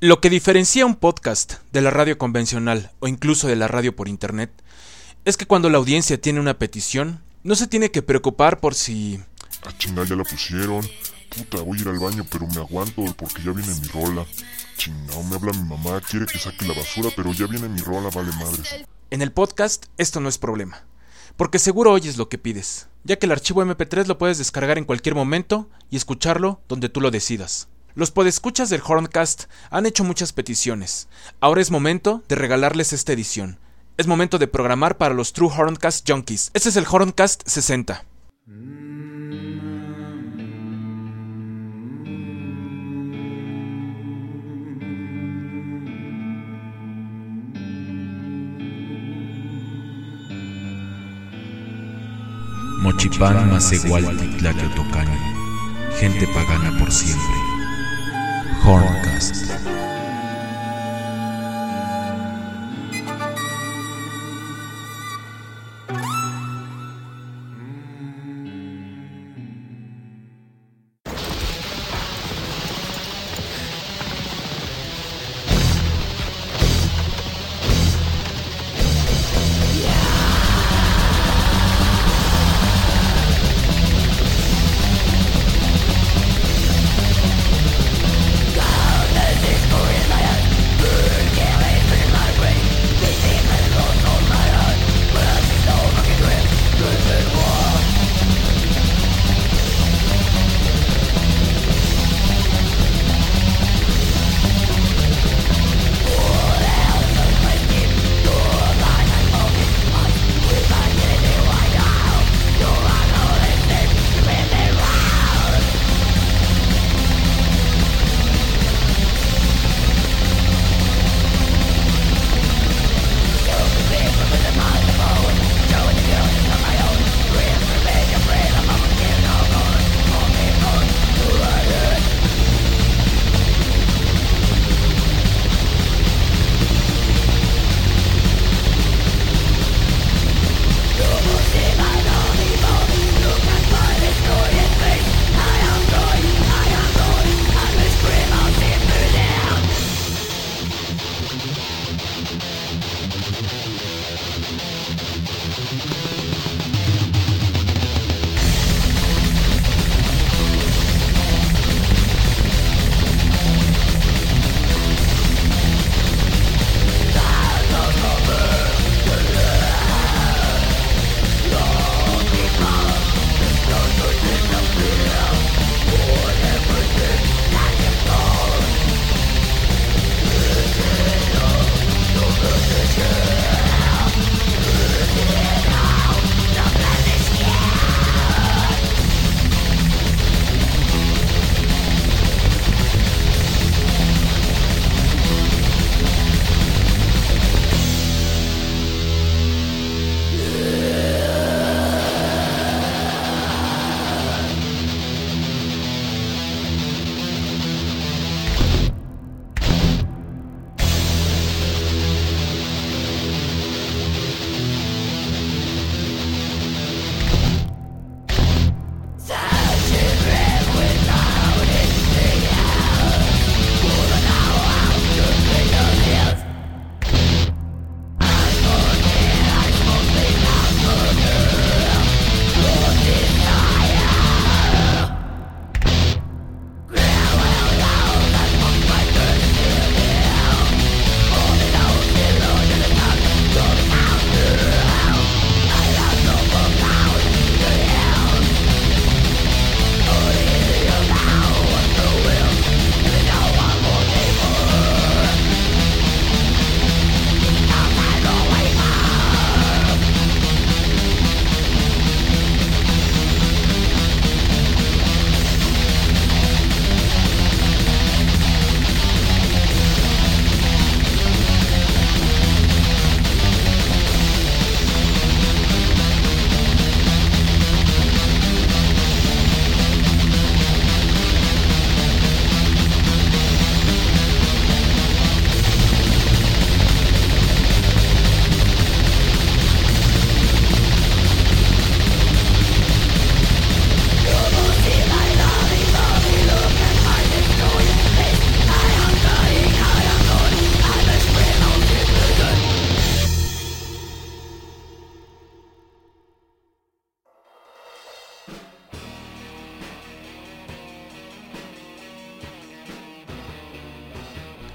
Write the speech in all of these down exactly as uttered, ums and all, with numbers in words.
Lo que diferencia un podcast de la radio convencional o incluso de la radio por internet es que cuando la audiencia tiene una petición, no se tiene que preocupar por si... Ah, chinga, ya la pusieron. Puta, voy a ir al baño, pero me aguanto porque ya viene mi rola. Chinga, me habla mi mamá, quiere que saque la basura, pero ya viene mi rola, vale madres. En el podcast esto no es problema, porque seguro oyes lo que pides, ya que el archivo eme pe tres lo puedes descargar en cualquier momento y escucharlo donde tú lo decidas. Los podescuchas del Horncast han hecho muchas peticiones. Ahora es momento de regalarles esta edición. Es momento de programar para los True Horncast Junkies. Este es el Horncast sesenta. Mochipán Masehualti Tlaqueotocani, gente pagana por siempre. Horncast. This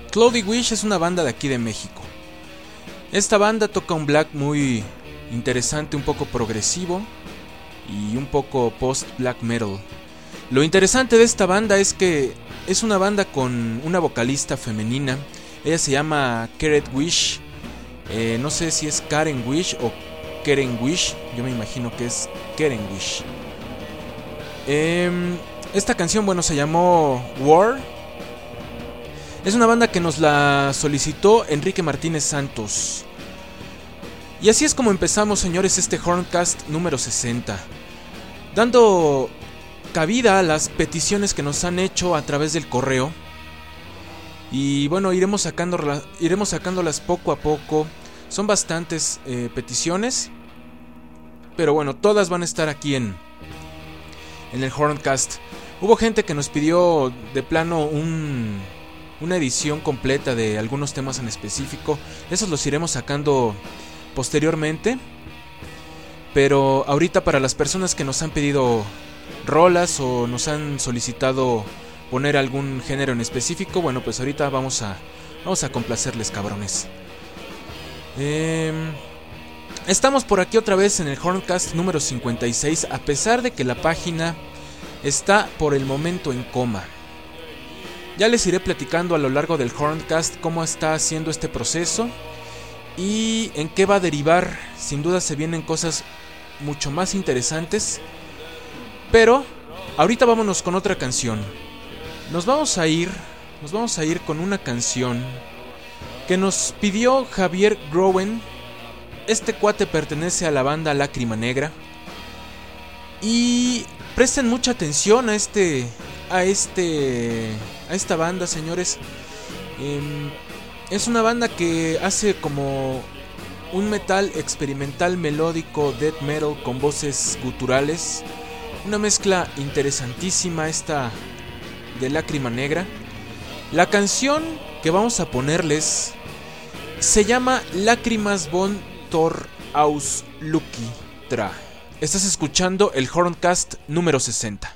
Cloudy Wish es una banda de aquí de México. Esta banda toca un black muy interesante, un poco progresivo y un poco post-black metal. Lo interesante de esta banda es que es una banda con una vocalista femenina. Ella se llama Karen Wish. Eh, no sé si es Karen Wish o Karen Wish. Yo me imagino que es Karen Wish. Eh, esta canción, bueno, se llamó War. Es una banda que nos la solicitó Enrique Martínez Santos. Y así es como empezamos, señores, este Horncast número sesenta, dando cabida a las peticiones que nos han hecho a través del correo. Y bueno, iremos sacando, iremos sacándolas poco a poco. Son bastantes eh, peticiones, pero bueno, todas van a estar aquí en, en el Horncast. Hubo gente que nos pidió de plano un... una edición completa de algunos temas en específico. Esos los iremos sacando posteriormente. Pero ahorita, para las personas que nos han pedido rolas o nos han solicitado poner algún género en específico, bueno, pues ahorita vamos a vamos a complacerles, cabrones. Eh, estamos por aquí otra vez en el Horncast número cincuenta y seis, a pesar de que la página está por el momento en coma. Ya les iré platicando a lo largo del Horncast cómo está haciendo este proceso y en qué va a derivar. Sin duda se vienen cosas mucho más interesantes. Pero ahorita vámonos con otra canción. Nos vamos a ir, nos vamos a ir con una canción que nos pidió Javier Growen. Este cuate pertenece a la banda Lágrima Negra. Y presten mucha atención a este a este a esta banda, señores. Eh, es una banda que hace como un metal experimental melódico, death metal con voces guturales. Una mezcla interesantísima esta de Lágrima Negra. La canción que vamos a ponerles se llama Lágrimas von Thor aus Lucky Tra. Estás escuchando el Horncast número sesenta.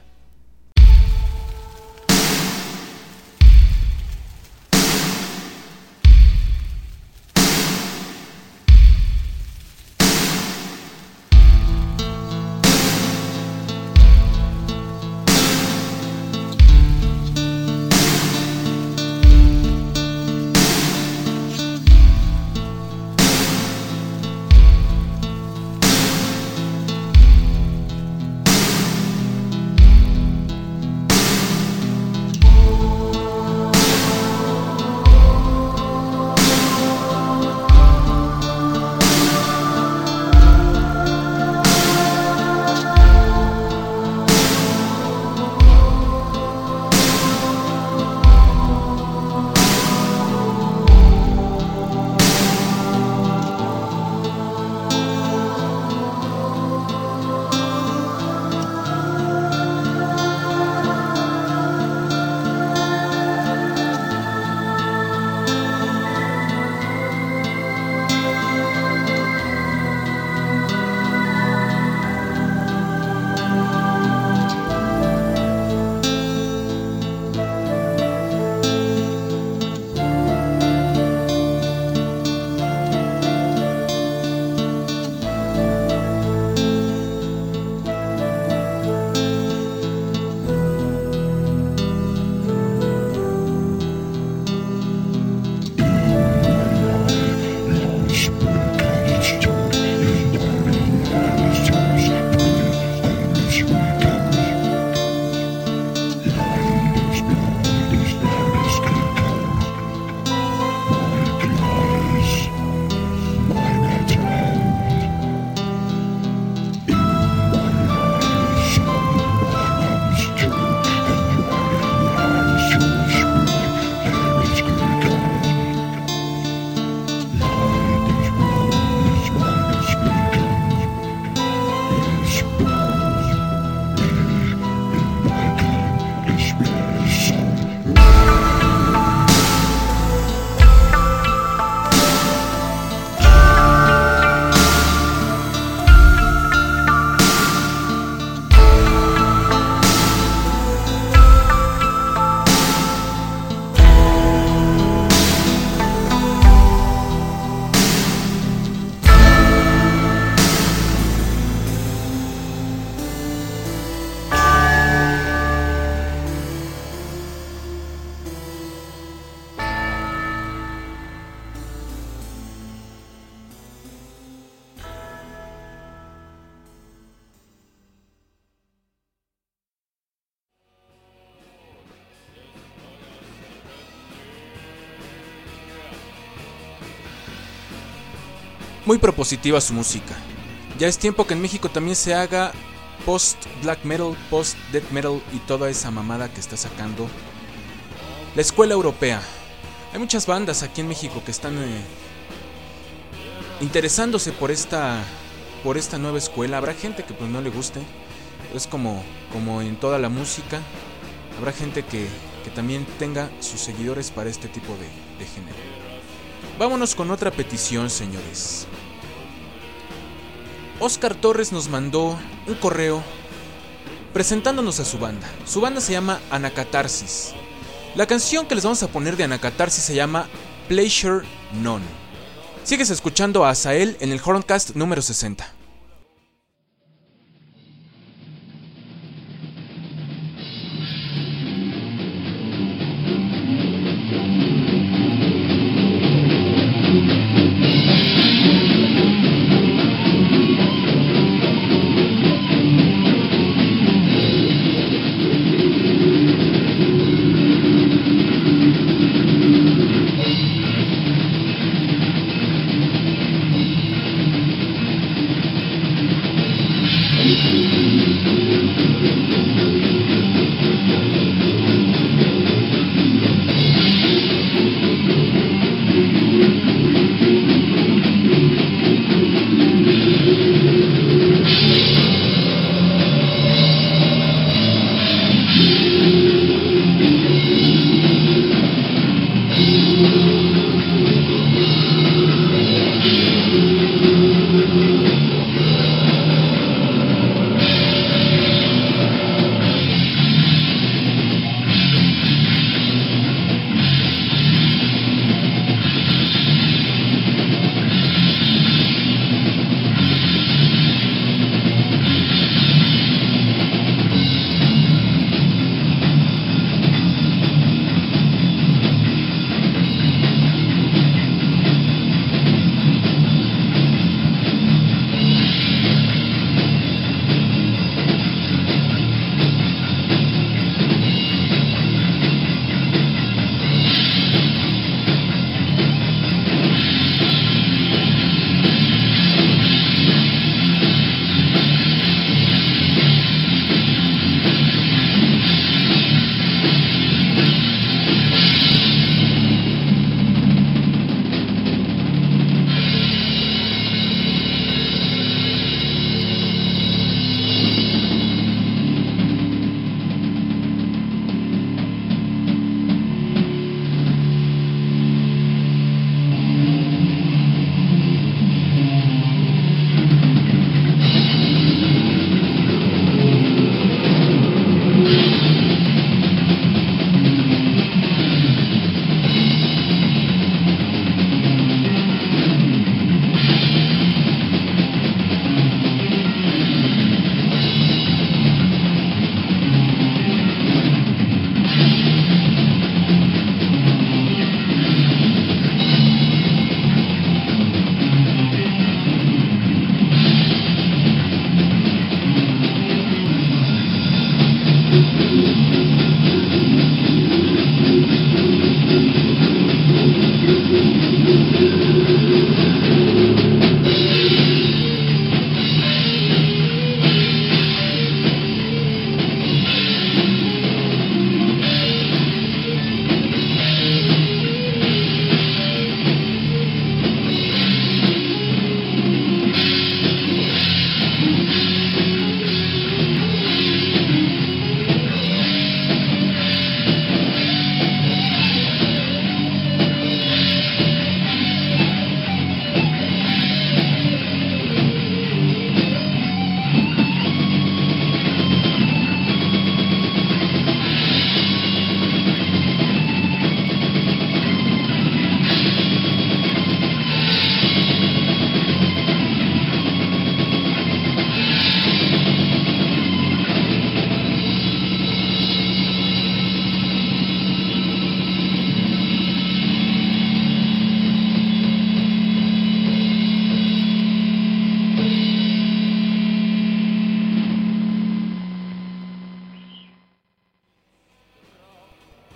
Muy propositiva su música. Ya es tiempo que en México también se haga post-black metal, post-death metal y toda esa mamada que está sacando la escuela europea. Hay muchas bandas aquí en México que están eh, interesándose por esta, por esta nueva escuela. Habrá gente que pues no le guste. Es como, como en toda la música. Habrá gente que, que también tenga sus seguidores para este tipo de, de género. Vámonos con otra petición, señores. Oscar Torres nos mandó un correo presentándonos a su banda. Su banda se llama Anacatarsis. La canción que les vamos a poner de Anacatarsis se llama Pleasure None. Sigues escuchando a Azael en el Horncast número sesenta.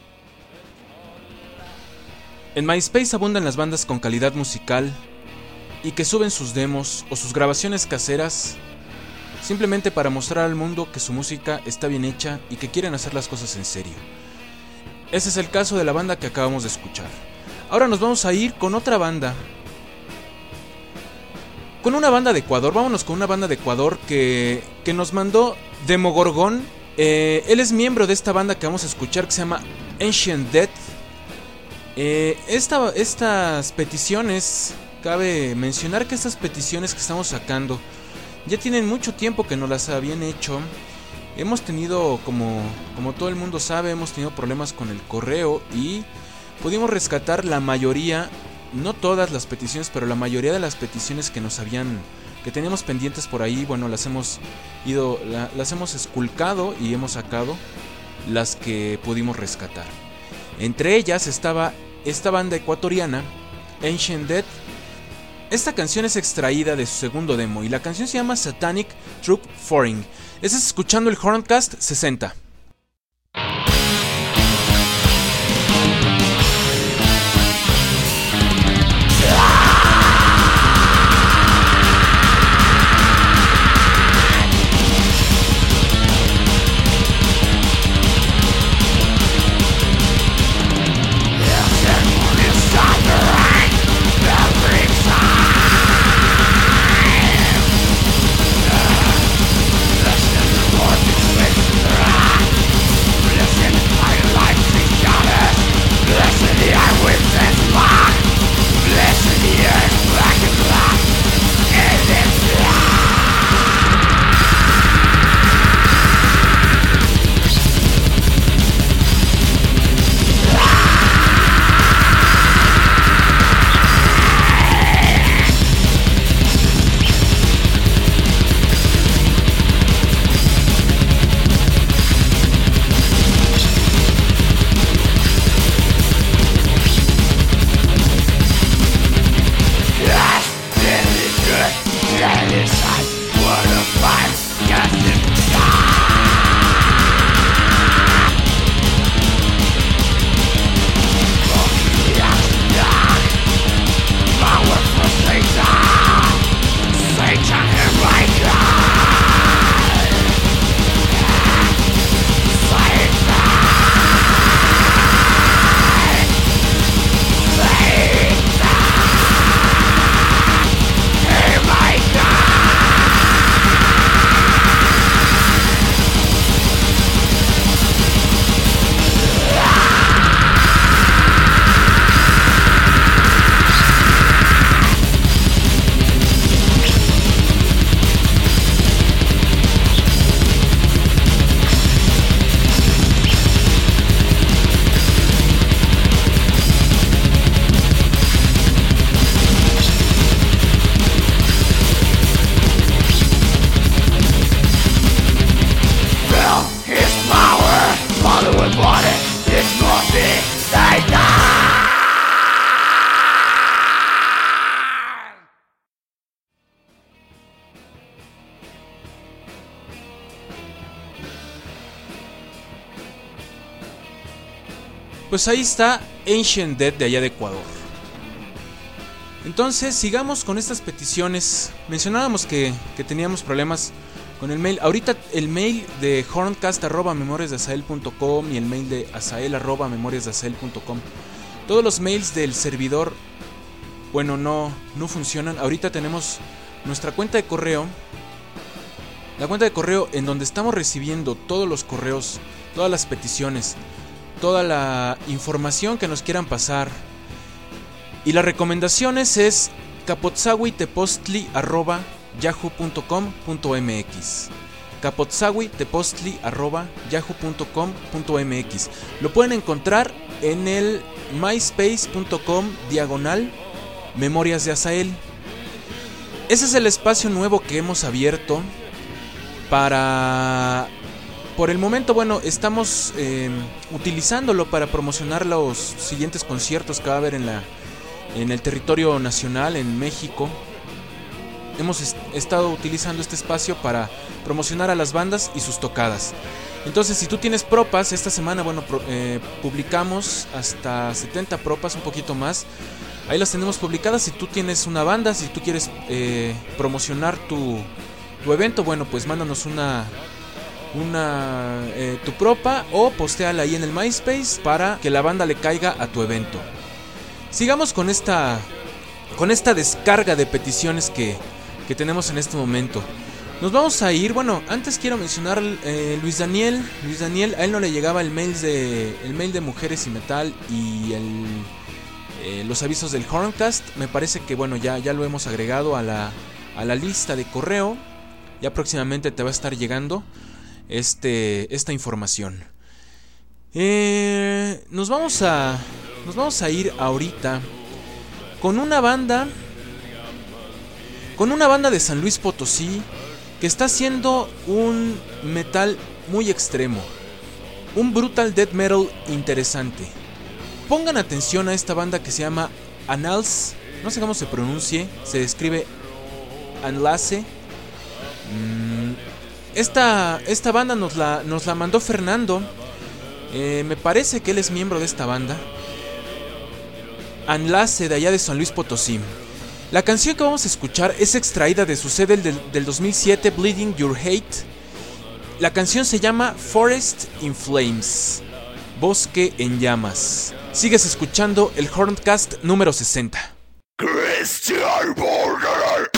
En MySpace abundan las bandas con calidad musical y que suben sus demos o sus grabaciones caseras simplemente para mostrar al mundo que su música está bien hecha y que quieren hacer las cosas en serio. Ese es el caso de la banda que acabamos de escuchar. Ahora nos vamos a ir con otra banda. Con una banda de Ecuador. Vámonos con una banda de Ecuador que, que nos mandó Demogorgon. Eh, él es miembro de esta banda que vamos a escuchar, que se llama Ancient Death. Eh, esta, estas peticiones, cabe mencionar que estas peticiones que estamos sacando ya tienen mucho tiempo que nos las habían hecho. Hemos tenido, como, como todo el mundo sabe, hemos tenido problemas con el correo y pudimos rescatar la mayoría, no todas las peticiones, pero la mayoría de las peticiones que nos habían, que teníamos pendientes por ahí. Bueno, las hemos ido, la, las hemos esculcado y hemos sacado las que pudimos rescatar. Entre ellas estaba esta banda ecuatoriana, Ancient Death. Esta canción es extraída de su segundo demo y la canción se llama Satanic Troop Foreign. Estás escuchando el Horncast sesenta. Pues ahí está Ancient Death de allá de Ecuador. Entonces sigamos con estas peticiones. Mencionábamos que, que teníamos problemas con el mail. Ahorita el mail de horncast arroba memorias de azael punto com y el mail de azael arroba memorias de azael punto com, todos los mails del servidor, bueno, no, no funcionan. Ahorita tenemos nuestra cuenta de correo, la cuenta de correo en donde estamos recibiendo todos los correos, todas las peticiones, toda la información que nos quieran pasar. Y las recomendaciones es capotzawitepostli arroba yahoo punto com punto mx. capotzawitepostli arroba yahoo punto com punto mx. Lo pueden encontrar en el myspace punto com diagonal memorias de Azael. Ese es el espacio nuevo que hemos abierto para... Por el momento, bueno, estamos eh, utilizándolo para promocionar los siguientes conciertos que va a haber en, la, en el territorio nacional, en México. hemos est- estado utilizando este espacio para promocionar a las bandas y sus tocadas. Entonces, si tú tienes propas, esta semana, bueno, pro, eh, publicamos hasta setenta propas, un poquito más. Ahí las tenemos publicadas. Si tú tienes una banda, si tú quieres eh, promocionar tu, tu evento, bueno, pues mándanos una, una eh, tu propa o postéala ahí en el MySpace para que la banda le caiga a tu evento. Sigamos con esta, con esta descarga de peticiones que, que tenemos en este momento. Nos vamos a ir, bueno, antes quiero mencionar eh, Luis Daniel, Luis Daniel, a él no le llegaba el mail de, el mail de Mujeres y Metal y el, eh, los avisos del Horncast. Me parece que bueno, ya, ya lo hemos agregado a la, a la lista de correo. Ya próximamente te va a estar llegando este, esta información. Eh, nos vamos a, nos vamos a ir ahorita con una banda, con una banda de San Luis Potosí, que está haciendo un metal muy extremo, un brutal death metal interesante. Pongan atención a esta banda que se llama Annals, no sé cómo se pronuncie, se escribe Anlace. Esta, esta banda nos la, nos la mandó Fernando, eh, me parece que él es miembro de esta banda, Anlace, de allá de San Luis Potosí. La canción que vamos a escuchar es extraída de su C D del, del dos mil siete, Bleeding Your Hate. La canción se llama Forest in Flames, Bosque en Llamas. Sigues escuchando el Horncast número sesenta. Christian Border.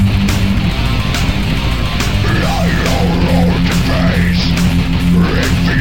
Face,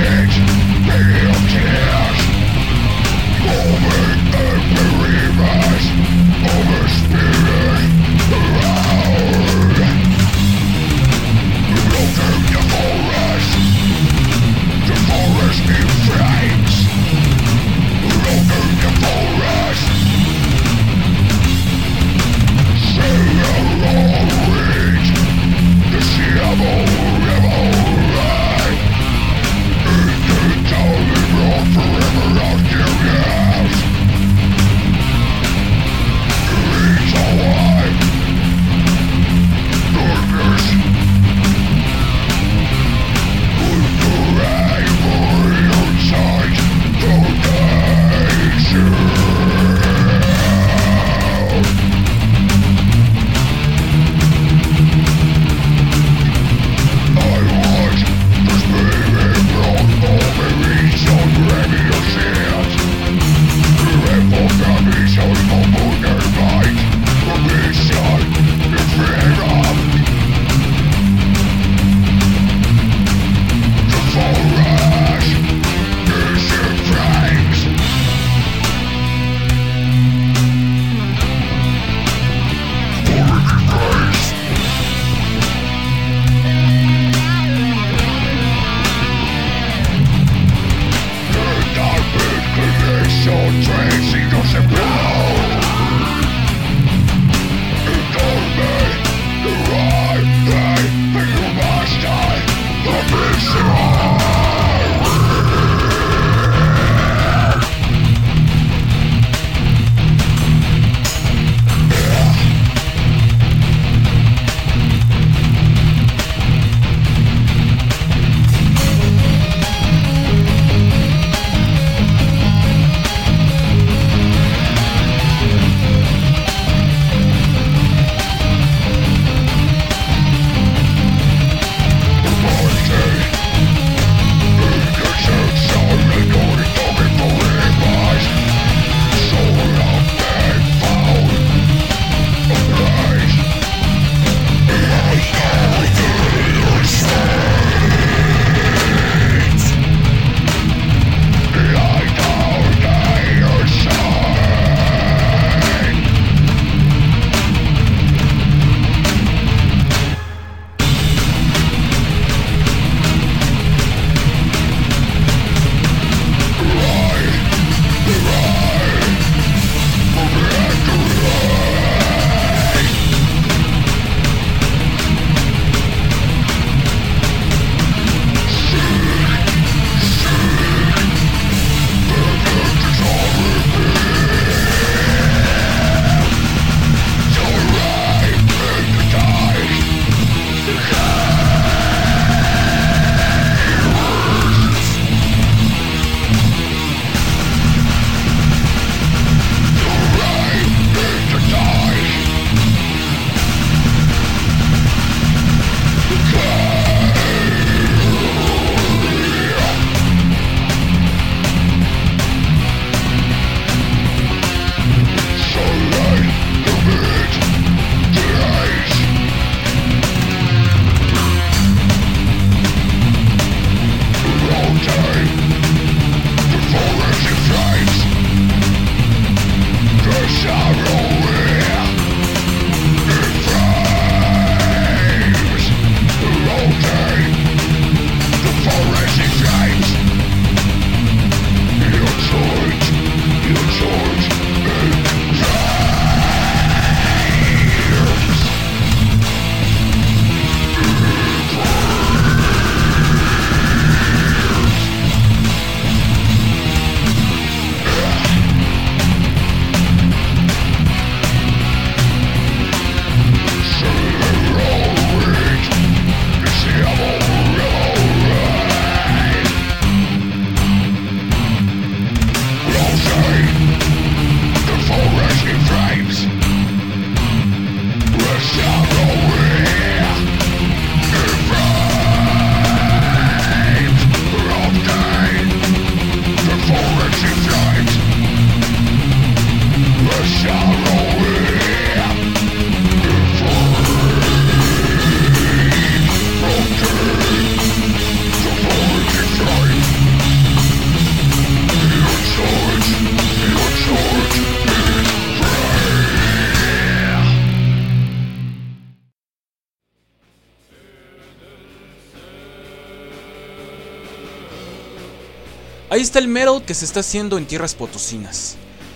Ahí está el metal que se está haciendo en tierras potosinas.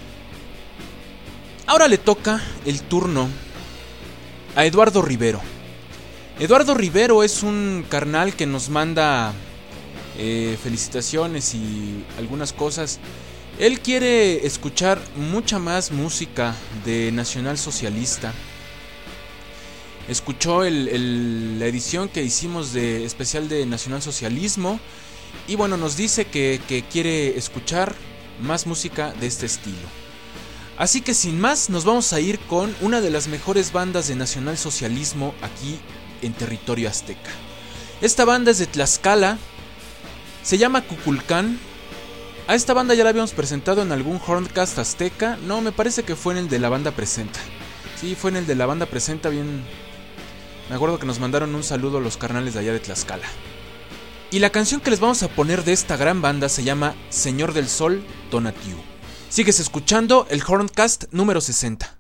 Ahora le toca el turno a Eduardo Rivero. Eduardo Rivero es un carnal que nos manda eh, felicitaciones y algunas cosas. Él quiere escuchar mucha más música de Nacional Socialista. Escuchó el, el, la edición que hicimos de especial de Nacional Socialismo. Y bueno, nos dice que, que quiere escuchar más música de este estilo. Así que sin más, nos vamos a ir con una de las mejores bandas de Nacional Socialismo aquí en territorio azteca. Esta banda es de Tlaxcala. Se llama Cuculcán. A esta banda ya la habíamos presentado en algún Horncast azteca. No, me parece que fue en el de la banda presenta. Sí, fue en el de la banda presenta, bien. Me acuerdo que nos mandaron un saludo a los carnales de allá de Tlaxcala. Y la canción que les vamos a poner de esta gran banda se llama Señor del Sol, Tonatiuh. Sigues escuchando el Horncast número sesenta.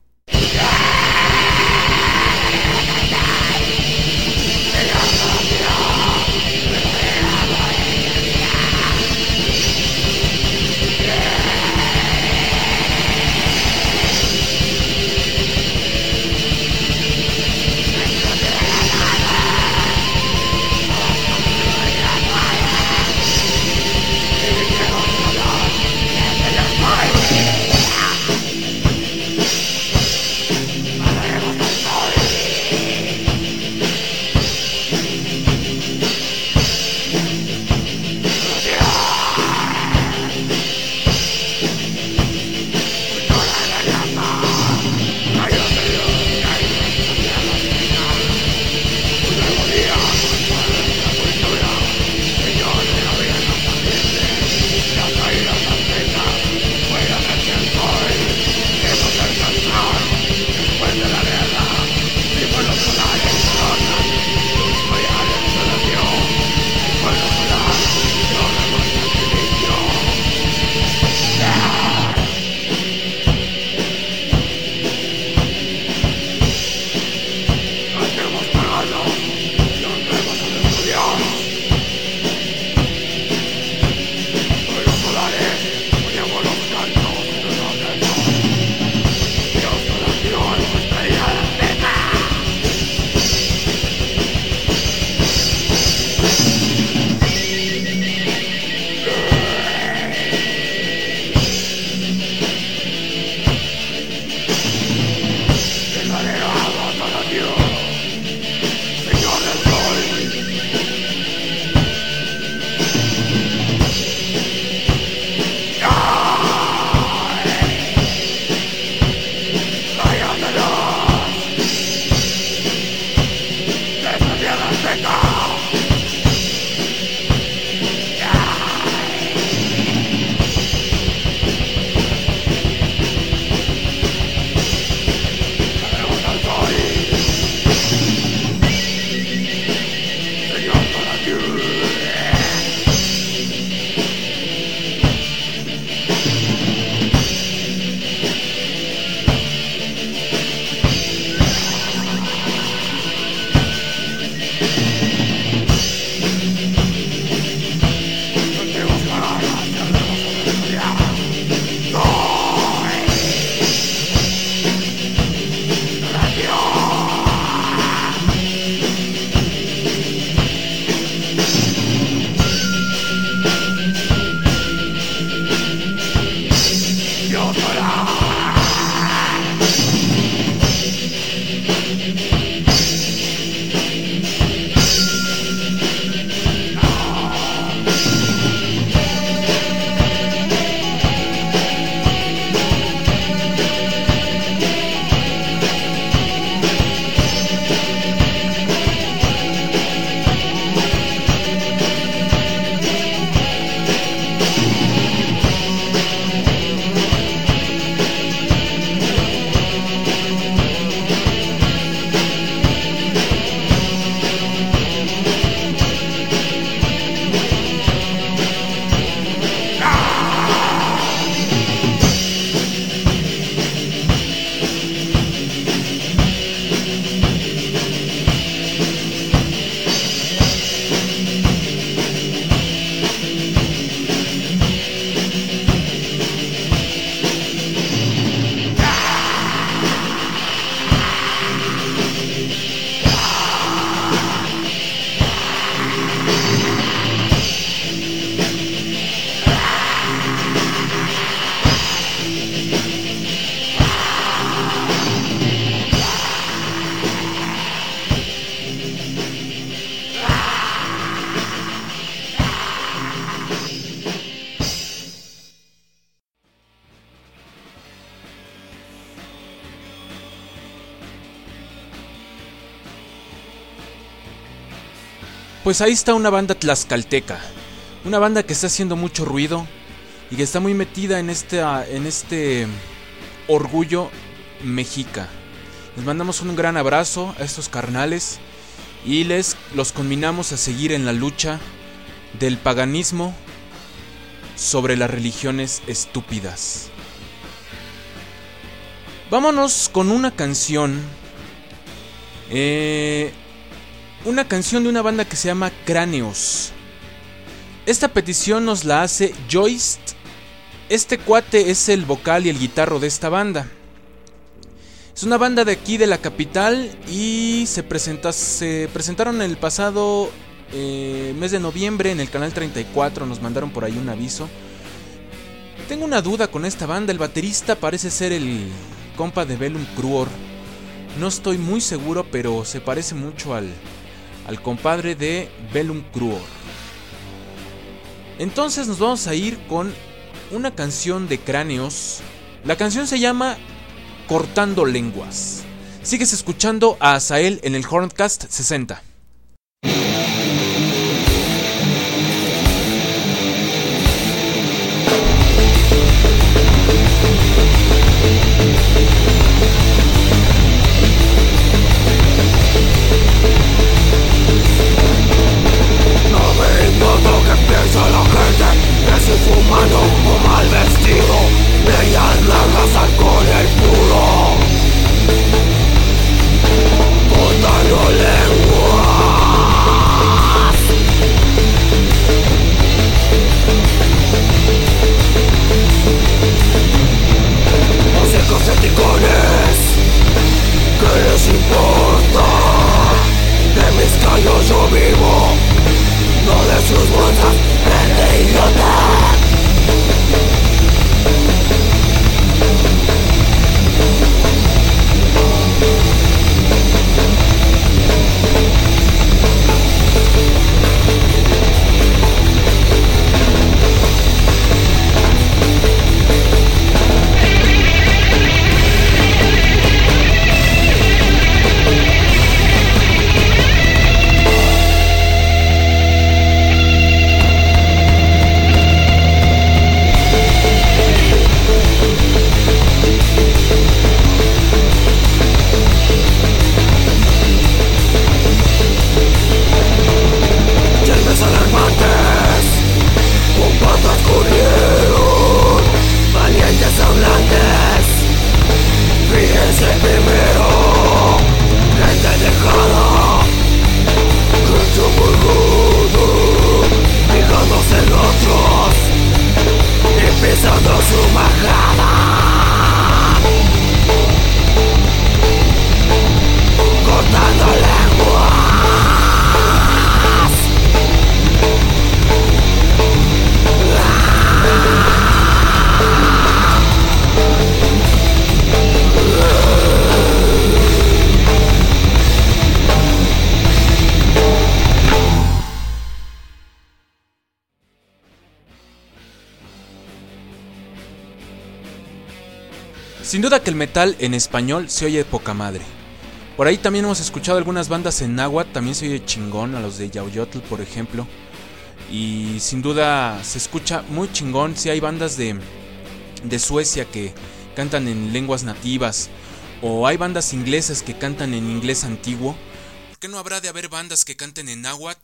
pues ahí está una banda tlaxcalteca. Una banda que está haciendo mucho ruido y que está muy metida en este, en este orgullo mexica. Les mandamos un gran abrazo a estos carnales y les los conminamos a seguir en la lucha del paganismo sobre las religiones estúpidas. Vámonos con una canción. Eh, una canción de una banda que se llama Cráneos. Esta petición nos la hace Joyce. Este cuate es el vocal y el guitarro de esta banda. Es una banda de aquí de la capital y se, presenta, se presentaron el pasado eh, mes de noviembre en el canal treinta y cuatro. Nos mandaron por ahí un aviso. Tengo una duda con esta banda. El baterista parece ser el compa de Bellum Cruor. No estoy muy seguro, pero se parece mucho al, al compadre de Bellum Cruor. Entonces nos vamos a ir con una canción de Cráneos. La canción se llama Cortando Lenguas. Sigues escuchando a Azael en el Horncast sesenta. La gente es infumano o mal vestido, bellas largas, alcohol el puro, cortando lenguas. Músicos eticones, ¿qué les importa? De mis callos yo vivo, no de sus bolsas, de idiota. Sin duda que el metal en español se oye de poca madre. Por ahí también hemos escuchado algunas bandas en náhuatl, también se oye chingón, a los de Yauyotl por ejemplo. Y sin duda se escucha muy chingón. Si hay bandas de, de Suecia que cantan en lenguas nativas, o hay bandas inglesas que cantan en inglés antiguo, ¿por qué no habrá de haber bandas que canten en náhuatl?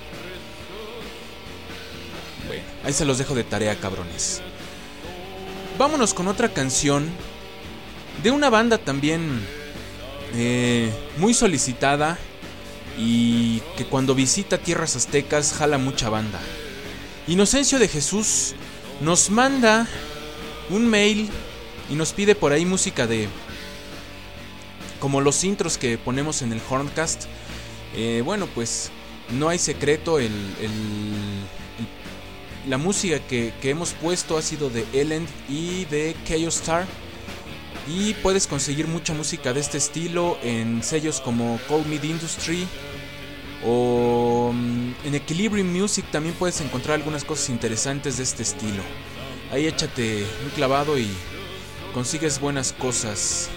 Bueno, ahí se los dejo de tarea, cabrones. Vámonos con otra canción de una banda también eh, muy solicitada y que cuando visita tierras aztecas jala mucha banda. Inocencio de Jesús nos manda un mail y nos pide por ahí música de, como los intros que ponemos en el Horncast. Eh, bueno, pues no hay secreto, el, el, el, la música que, que hemos puesto ha sido de Elend y de Chaos Star. Y puedes conseguir mucha música de este estilo en sellos como Cold Mid Industry o en Equilibrium Music. También puedes encontrar algunas cosas interesantes de este estilo. Ahí échate un clavado y consigues buenas cosas.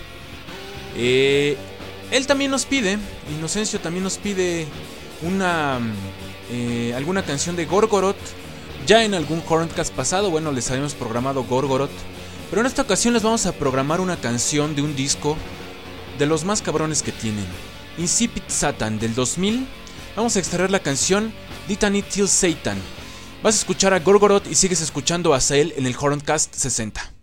Eh, él también nos pide, Inocencio también nos pide una, eh, alguna canción de Gorgoroth. Ya en algún Horncast pasado, bueno, les habíamos programado Gorgoroth, pero en esta ocasión les vamos a programar una canción de un disco de los más cabrones que tienen, Incipit Satan del dos mil. Vamos a extraer la canción Litany Till Satan. Vas a escuchar a Gorgoroth y sigues escuchando a Azael en el Horncast sesenta.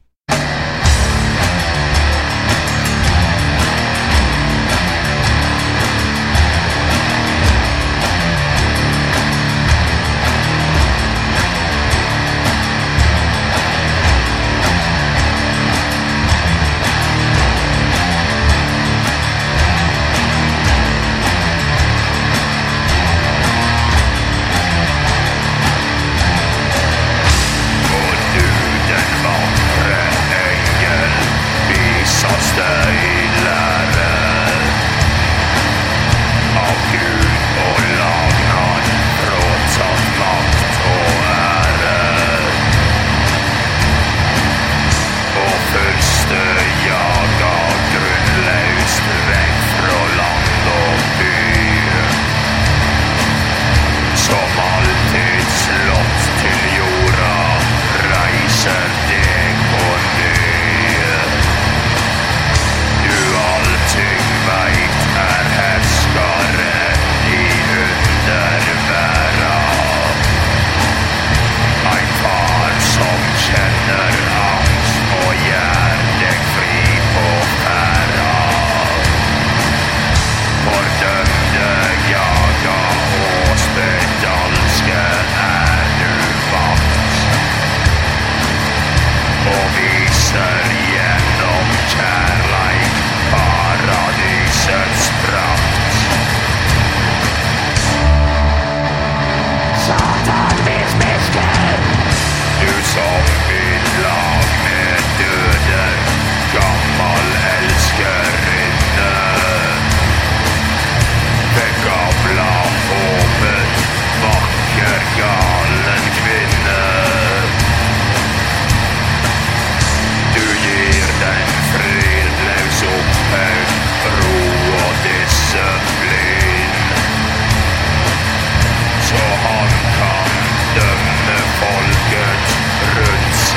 Så han kan dømme folket rundt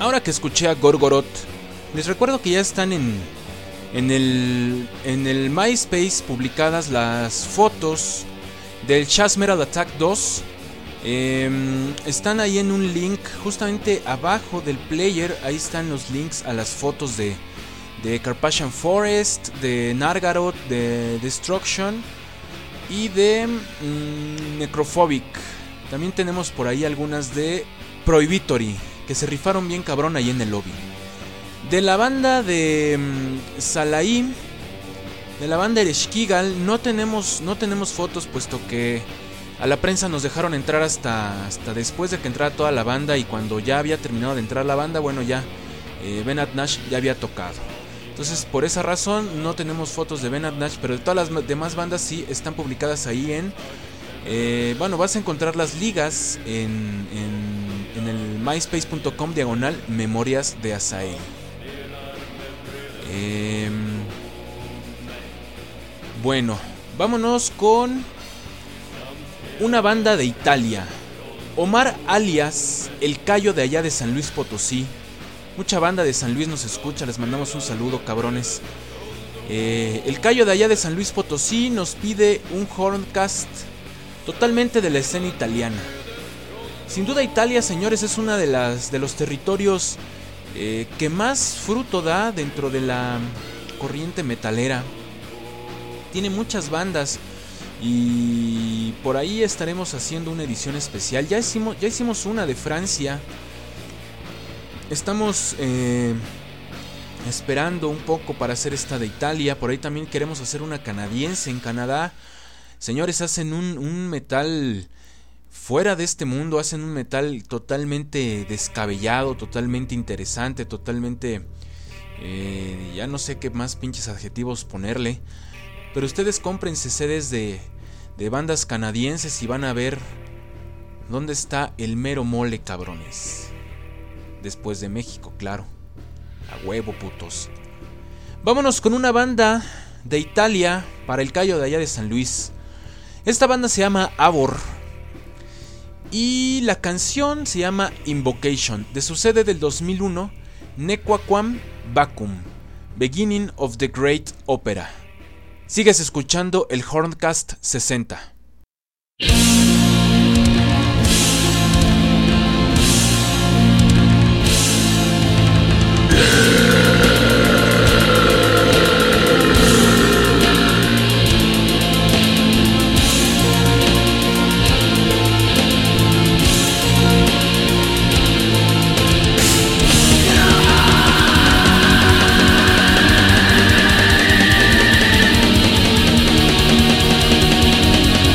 ahora que escuché a Gorgoroth, les recuerdo que ya están en, en, el, en el MySpace publicadas las fotos del Chas Metal Attack dos. Eh, están ahí en un link justamente abajo del player. Ahí están los links a las fotos de, de Carpathian Forest, de Nargaroth, de Destruction y de mmm, Necrophobic. También tenemos por ahí algunas de Prohibitory, que se rifaron bien cabrón ahí en el lobby. De la banda de mmm, Salaí, de la banda Ereshkigal, no tenemos, no tenemos fotos, puesto que a la prensa nos dejaron entrar hasta, hasta después de que entrara toda la banda. Y cuando ya había terminado de entrar la banda, bueno, ya eh, Bernard Nash ya había tocado. Entonces, por esa razón no tenemos fotos de Bernard Nash, pero de todas las demás bandas sí están publicadas ahí en... Eh, bueno, vas a encontrar las ligas en, en, en el myspace punto com diagonal Memorias de Asael. Eh, bueno, vámonos con una banda de Italia. Omar alias El Cayo de allá de San Luis Potosí. Mucha banda de San Luis nos escucha, les mandamos un saludo, cabrones. eh, El Cayo de allá de San Luis Potosí nos pide un Horncast totalmente de la escena italiana. Sin duda Italia, señores, es una de las de los territorios eh, que más fruto da dentro de la corriente metalera. Tiene muchas bandas y por ahí estaremos haciendo una edición especial. Ya hicimos, ya hicimos una de Francia. Estamos eh, esperando un poco para hacer esta de Italia. Por ahí también queremos hacer una canadiense en Canadá. Señores, hacen un, un metal fuera de este mundo. Hacen un metal totalmente descabellado, totalmente interesante, totalmente... Eh, ya no sé qué más pinches adjetivos ponerle. Pero ustedes cómprense C Ds de, de bandas canadienses y van a ver dónde está el mero mole, cabrones. Después de México, claro. A huevo, putos. Vámonos con una banda de Italia para el Cayo de allá de San Luis. Esta banda se llama Avor y la canción se llama Invocation, de su C D del dos mil uno, Nequaquam Vacuum, Beginning of the Great Opera. Sigues escuchando el Horncast sesenta. Yeah.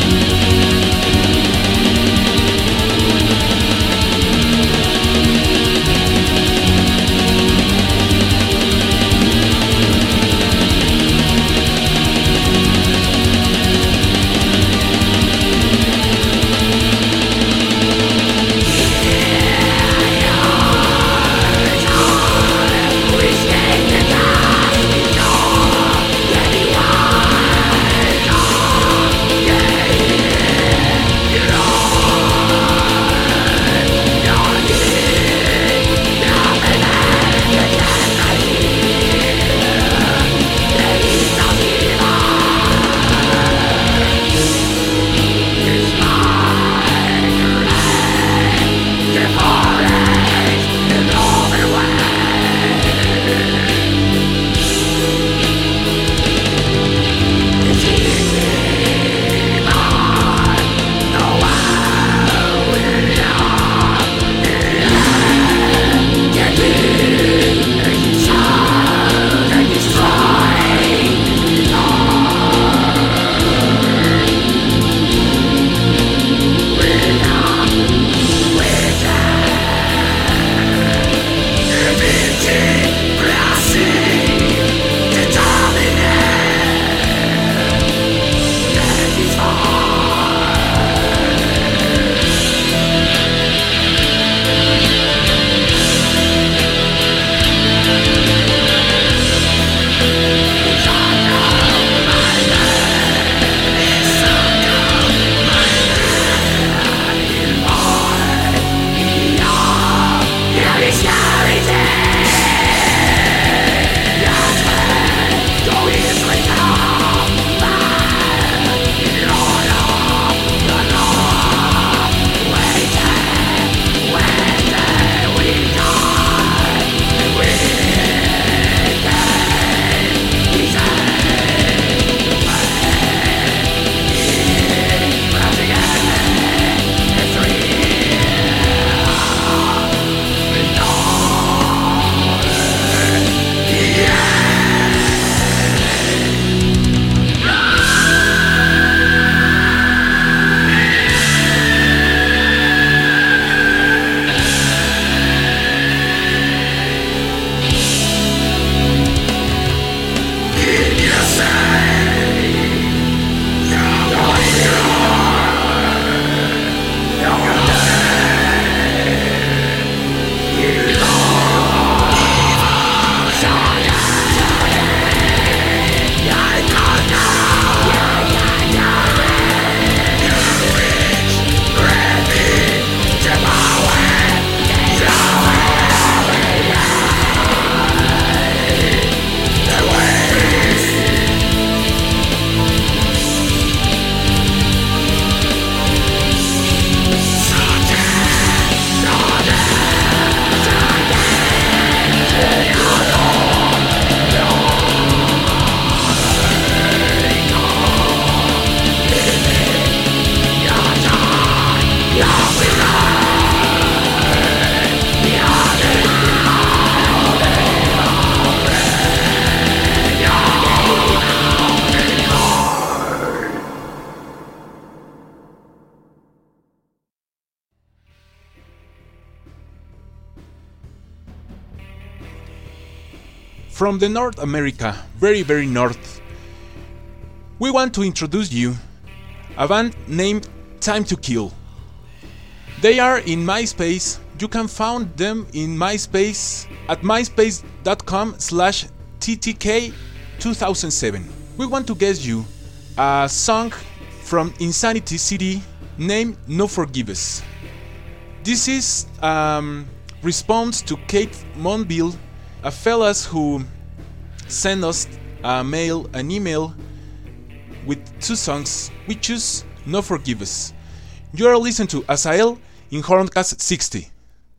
From the North America, very very north, we want to introduce you a band named Time to Kill. They are in MySpace. You can find them in MySpace at myspace.com slash ttk 2007. We want to guess you a song from Insanity City named No Forgiveness. This is um, response to Kate Monville, a fellas who sent us a mail, an email with two songs. We choose No Forgiveness. You are listening to Azael in Horncast sixty.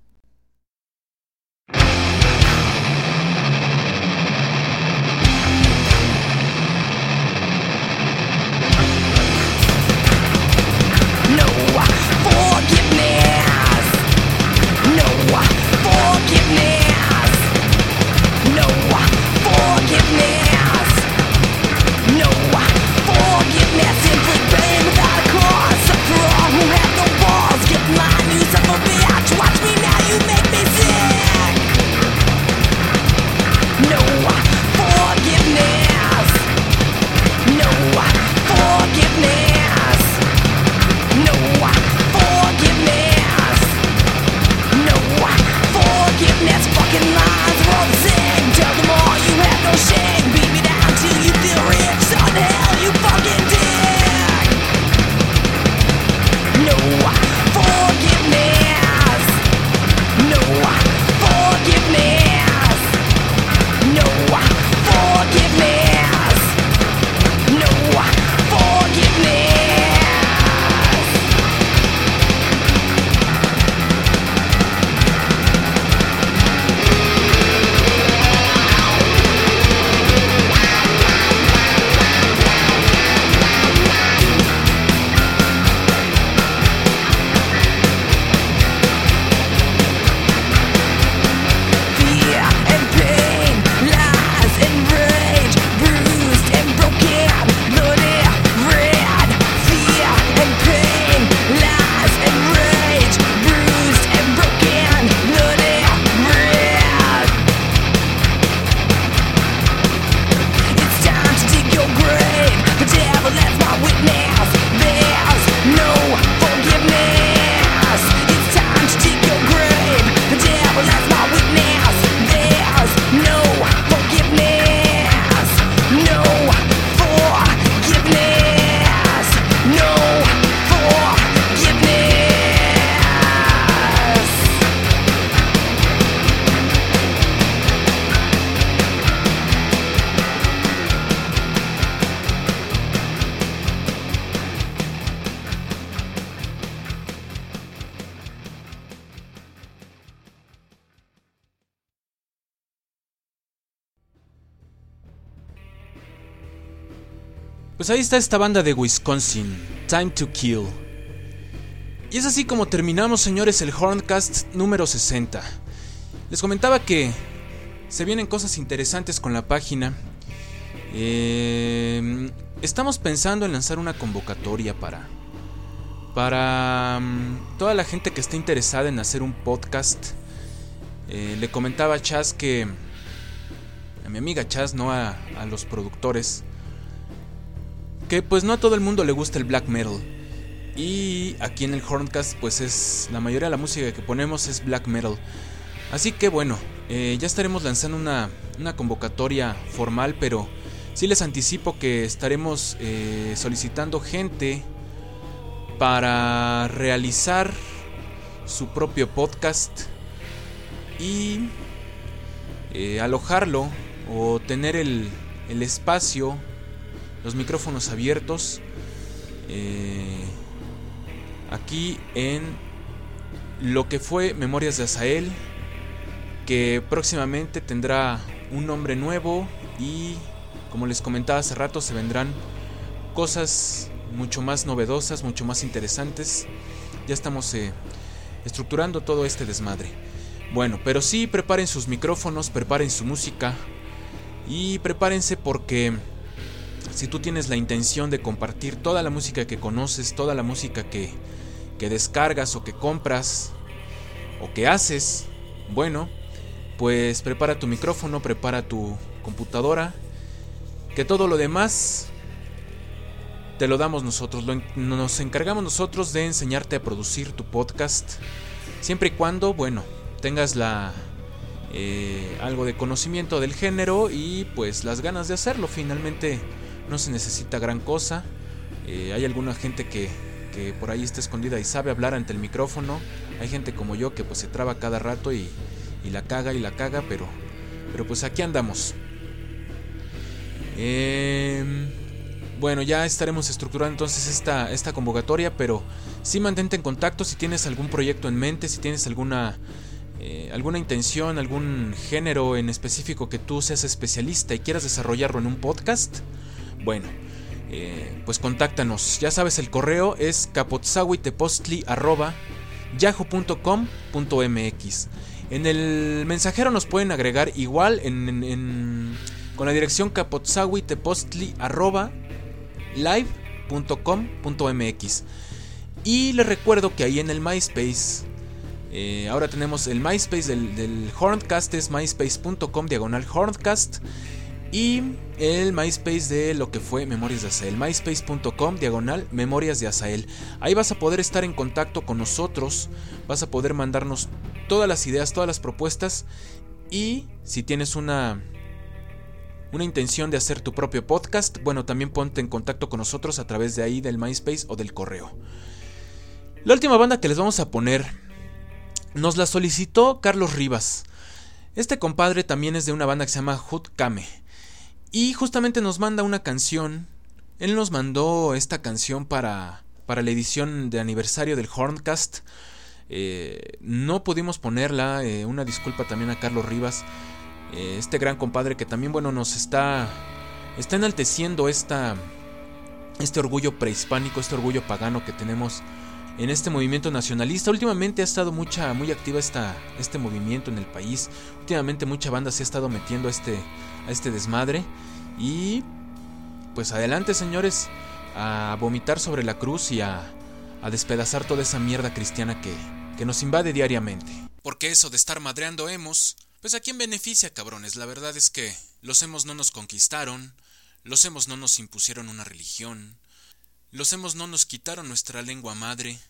Pues ahí está esta banda de Wisconsin, Time to Kill. Y es así como terminamos, señores, el Horncast número sesenta. Les comentaba que se vienen cosas interesantes con la página. Eh, estamos pensando en lanzar una convocatoria para Para um, toda la gente que esté interesada en hacer un podcast. eh, Le comentaba a Chaz que a mi amiga Chaz, no a, a los productores, que pues no a todo el mundo le gusta el black metal. Y aquí en el Horncast pues es la mayoría de la música que ponemos es black metal. Así que bueno, eh, ya estaremos lanzando una, una convocatoria formal, pero sí les anticipo que estaremos eh, solicitando gente para realizar su propio podcast y eh, alojarlo o tener el, el espacio, los micrófonos abiertos eh, aquí en lo que fue Memorias de Azael, que próximamente tendrá un nombre nuevo y, como les comentaba hace rato, se vendrán cosas mucho más novedosas, mucho más interesantes. Ya estamos eh, estructurando todo este desmadre. Bueno, pero sí, preparen sus micrófonos, preparen su música y prepárense, porque si tú tienes la intención de compartir toda la música que conoces, toda la música que, que descargas o que compras o que haces, bueno, pues prepara tu micrófono, prepara tu computadora, que todo lo demás te lo damos nosotros, lo en, nos encargamos nosotros de enseñarte a producir tu podcast, siempre y cuando, bueno, tengas la eh, algo de conocimiento del género y pues las ganas de hacerlo. Finalmente no se necesita gran cosa. Eh, hay alguna gente que, que por ahí está escondida y sabe hablar ante el micrófono. Hay gente como yo que pues se traba cada rato y, y la caga y la caga, pero, pero pues aquí andamos. Eh, bueno, ya estaremos estructurando entonces esta, esta convocatoria, pero sí mantente en contacto si tienes algún proyecto en mente, si tienes alguna, eh, alguna intención, algún género en específico que tú seas especialista y quieras desarrollarlo en un podcast. Bueno, eh, pues contáctanos. Ya sabes, el correo es capotzahuitepostli arroba yahoo punto com punto mx. En el mensajero nos pueden agregar igual en, en, en, con la dirección capotzahuitepostli arroba live punto com punto mx. Y les recuerdo que ahí en el MySpace, eh, ahora tenemos el MySpace del, del Horncast, es myspace punto com diagonal Horncast. Y el MySpace de lo que fue Memorias de Azael, myspace punto com diagonal Memorias de Azael. Ahí vas a poder estar en contacto con nosotros, vas a poder mandarnos todas las ideas, todas las propuestas. Y si tienes una, una intención de hacer tu propio podcast, bueno, también ponte en contacto con nosotros a través de ahí del MySpace o del correo. La última banda que les vamos a poner nos la solicitó Carlos Rivas. Este compadre también es de una banda que se llama Hut Kame. Y justamente nos manda una canción. Él nos mandó esta canción para, para la edición de aniversario del Horncast. Eh, no pudimos ponerla. Eh, una disculpa también a Carlos Rivas. Eh, este gran compadre que también, bueno, nos está, está enalteciendo esta, este orgullo prehispánico, este orgullo pagano que tenemos en este movimiento nacionalista. Últimamente ha estado mucha, muy activa esta, este movimiento en el país. Últimamente mucha banda se ha estado metiendo a este, a este desmadre. Y pues adelante, señores, a vomitar sobre la cruz y a, a despedazar toda esa mierda cristiana que, que nos invade diariamente. Porque eso de estar madreando emos, pues a quién beneficia, cabrones. La verdad es que los emos no nos conquistaron, los emos no nos impusieron una religión, los emos no nos quitaron nuestra lengua madre.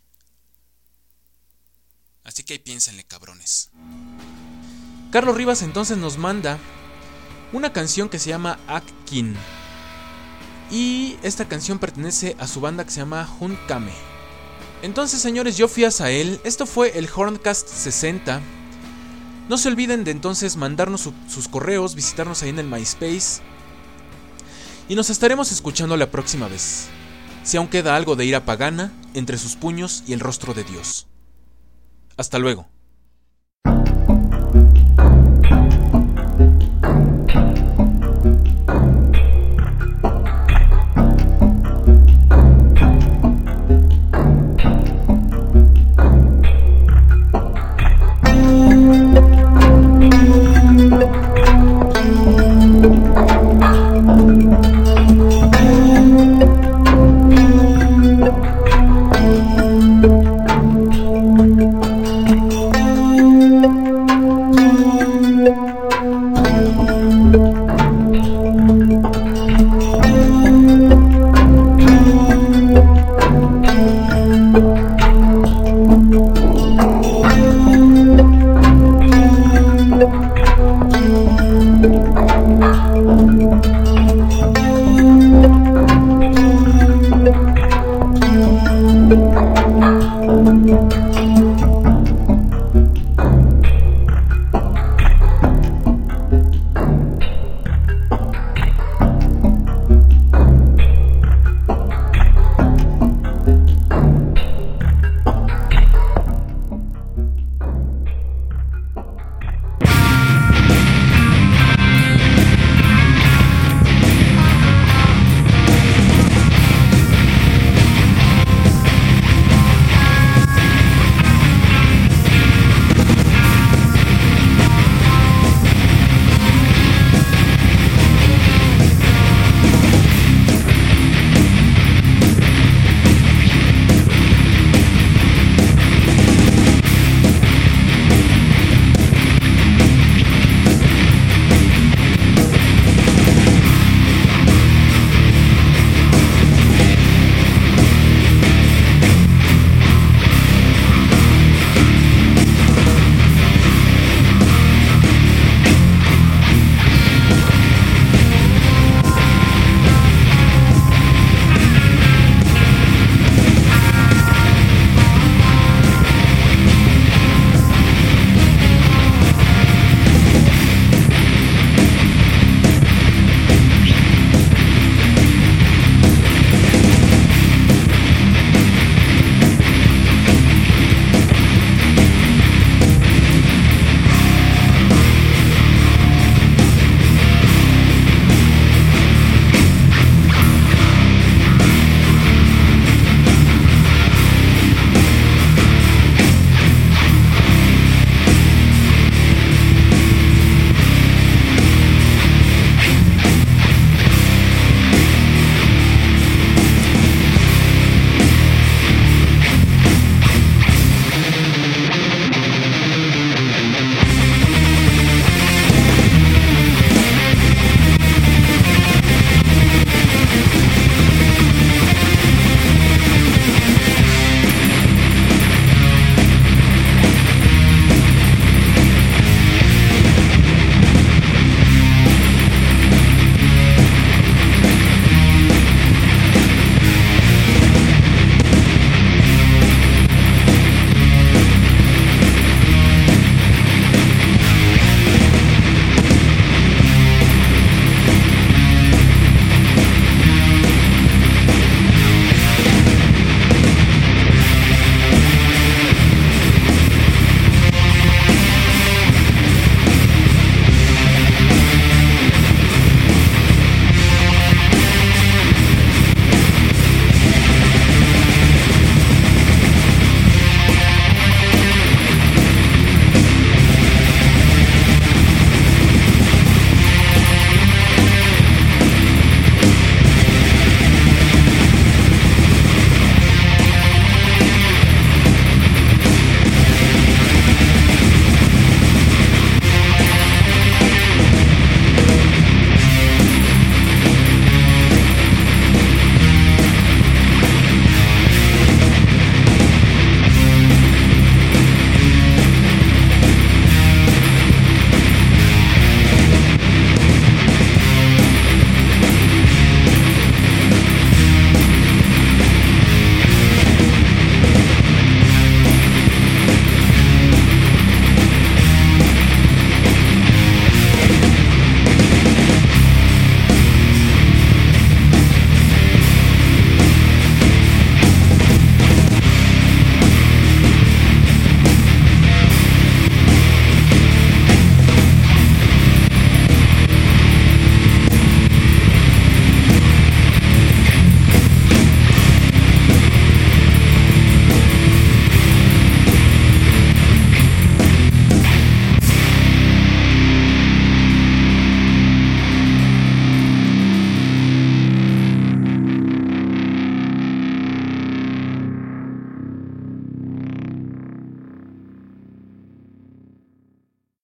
Así que ahí piénsenle, cabrones. Carlos Rivas entonces nos manda una canción que se llama Akin. Y esta canción pertenece a su banda que se llama Hut Kame. Entonces, señores, yo fui a Azael. Esto fue el Horncast sesenta. No se olviden de entonces mandarnos su, sus correos, visitarnos ahí en el MySpace. Y nos estaremos escuchando la próxima vez, si aún queda algo de ira pagana entre sus puños y el rostro de Dios. Hasta luego.